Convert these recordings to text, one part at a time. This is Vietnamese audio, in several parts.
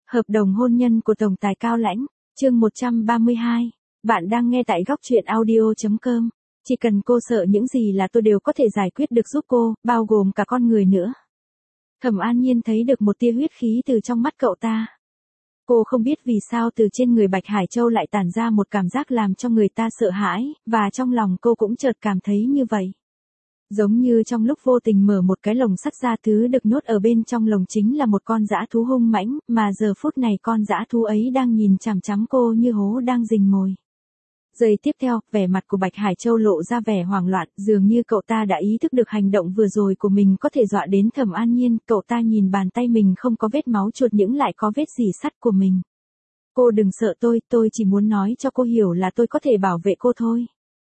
Hợp đồng hôn nhân của tổng tài Cao Lãnh, chương 132. Bạn đang nghe tại góc truyện audio.com. Chỉ cần cô sợ những gì là tôi đều có thể giải quyết được giúp cô, bao gồm cả con người nữa. Thẩm An Nhiên thấy được một tia huyết khí từ trong mắt cậu ta. Cô không biết vì sao từ trên người Bạch Hải Châu lại tản ra một cảm giác làm cho người ta sợ hãi, và trong lòng cô cũng chợt cảm thấy như vậy. Giống như trong lúc vô tình mở một cái lồng sắt ra, thứ được nhốt ở bên trong lồng chính là một con dã thú hung mãnh, mà giờ phút này con dã thú ấy đang nhìn chằm chằm cô như hố đang rình mồi. Giây tiếp theo, vẻ mặt của Bạch Hải Châu lộ ra vẻ hoảng loạn, dường như cậu ta đã ý thức được hành động vừa rồi của mình có thể dọa đến Thẩm An Nhiên. Cậu ta nhìn bàn tay mình không có vết máu chuột nhưng lại có vết rỉ sắt của mình. Cô đừng sợ tôi chỉ muốn nói cho cô hiểu là tôi có thể bảo vệ cô thôi.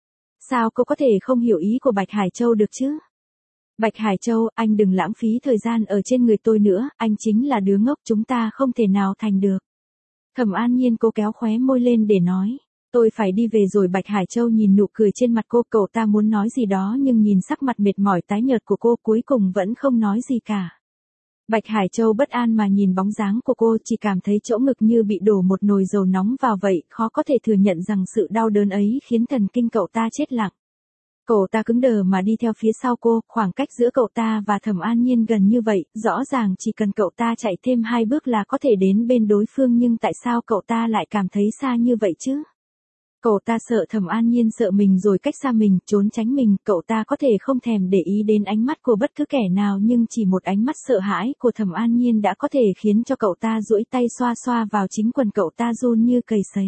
Sao cô có thể không hiểu ý của Bạch Hải Châu được chứ? Bạch Hải Châu, anh đừng lãng phí thời gian ở trên người tôi nữa, anh chính là đứa ngốc, chúng ta không thể nào thành được. Thẩm An Nhiên cô kéo khóe môi lên để nói. Tôi phải đi về rồi. Bạch Hải Châu nhìn nụ cười trên mặt cô, cậu ta muốn nói gì đó nhưng nhìn sắc mặt mệt mỏi tái nhợt của cô cuối cùng vẫn không nói gì cả. Bạch Hải Châu bất an mà nhìn bóng dáng của cô, chỉ cảm thấy chỗ ngực như bị đổ một nồi dầu nóng vào vậy, khó có thể thừa nhận rằng sự đau đớn ấy khiến thần kinh cậu ta chết lặng. Cậu ta cứng đờ mà đi theo phía sau cô, khoảng cách giữa cậu ta và Thẩm An Nhiên gần như vậy, rõ ràng chỉ cần cậu ta chạy thêm 2 bước là có thể đến bên đối phương, nhưng tại sao cậu ta lại cảm thấy xa như vậy chứ? Cậu ta sợ Thẩm An Nhiên sợ mình rồi cách xa mình, trốn tránh mình, cậu ta có thể không thèm để ý đến ánh mắt của bất cứ kẻ nào, nhưng chỉ một ánh mắt sợ hãi của Thẩm An Nhiên đã có thể khiến cho cậu ta duỗi tay xoa xoa vào chính quần cậu ta run như cầy sấy.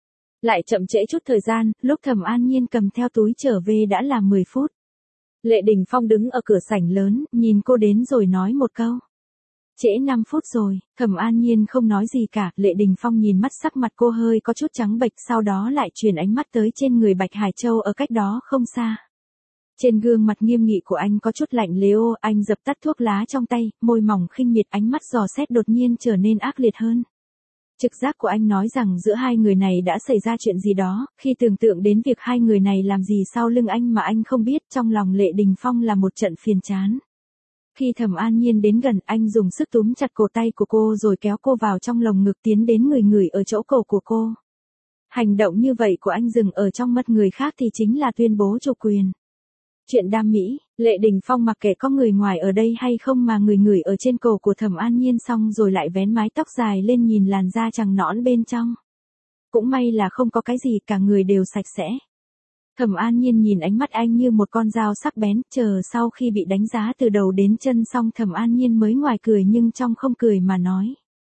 Lại chậm trễ chút thời gian, lúc Thẩm An Nhiên cầm theo túi trở về đã là 10 phút. Lệ Đình Phong đứng ở cửa sảnh lớn, nhìn cô đến rồi nói một câu. Trễ 5 phút rồi. Thẩm An Nhiên không nói gì cả. Lệ Đình Phong nhìn mắt sắc mặt cô hơi có chút trắng bệch, sau đó lại chuyển ánh mắt tới trên người Bạch Hải Châu ở cách đó không xa. Trên gương mặt nghiêm nghị của anh có chút lạnh lẽo, anh dập tắt thuốc lá trong tay, môi mỏng khinh miệt, ánh mắt dò xét đột nhiên trở nên ác liệt hơn. Trực giác của anh nói rằng giữa hai người này đã xảy ra chuyện gì đó, khi tưởng tượng đến việc hai người này làm gì sau lưng anh mà anh không biết, trong lòng Lệ Đình Phong là một trận phiền chán. Khi Thẩm An Nhiên đến gần, anh dùng sức túm chặt cổ tay của cô rồi kéo cô vào trong lồng ngực, tiến đến người ở chỗ cổ của cô. Hành động như vậy của anh dừng ở trong mắt người khác thì chính là tuyên bố chủ quyền. Chuyện đam mỹ, Lệ Đình Phong mặc kệ có người ngoài ở đây hay không mà người ở trên cổ của Thẩm An Nhiên xong rồi lại vén mái tóc dài lên nhìn làn da trắng nõn bên trong. Cũng may là không có cái gì, cả người đều sạch sẽ. Thẩm An Nhiên nhìn ánh mắt anh như một con dao sắc bén, chờ sau khi bị đánh giá từ đầu đến chân xong Thẩm An Nhiên mới ngoài cười nhưng trong không cười mà nói.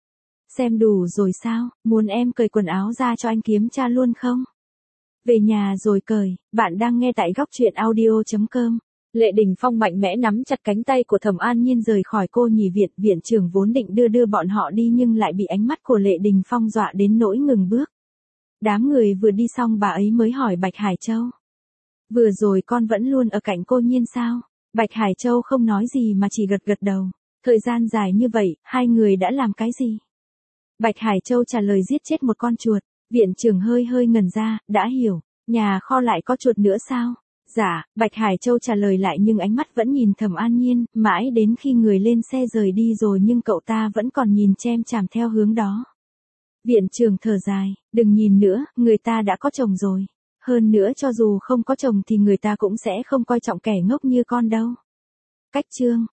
Xem đủ rồi sao, muốn em cởi quần áo ra cho anh kiểm tra luôn không? Về nhà rồi cởi. Bạn đang nghe tại góc truyện audio.com. Lệ Đình Phong mạnh mẽ nắm chặt cánh tay của Thẩm An Nhiên rời khỏi cô nhì viện. Viện trưởng vốn định đưa bọn họ đi nhưng lại bị ánh mắt của Lệ Đình Phong dọa đến nỗi ngừng bước. Đám người vừa đi xong bà ấy mới hỏi Bạch Hải Châu. Vừa rồi con vẫn luôn ở cạnh cô Nhiên sao? Bạch Hải Châu không nói gì mà chỉ gật đầu. Thời gian dài như vậy, hai người đã làm cái gì? Bạch Hải Châu trả lời giết chết một con chuột. Viện trưởng hơi ngẩn ra, đã hiểu. Nhà kho lại có chuột nữa sao? Dạ, Bạch Hải Châu trả lời lại nhưng ánh mắt vẫn nhìn Thẩm An Nhiên, mãi đến khi người lên xe rời đi rồi nhưng cậu ta vẫn còn nhìn chem chằm theo hướng đó. Viện trưởng thở dài, đừng nhìn nữa, người ta đã có chồng rồi. Hơn nữa cho dù không có chồng thì người ta cũng sẽ không coi trọng kẻ ngốc như con đâu. Cách chương.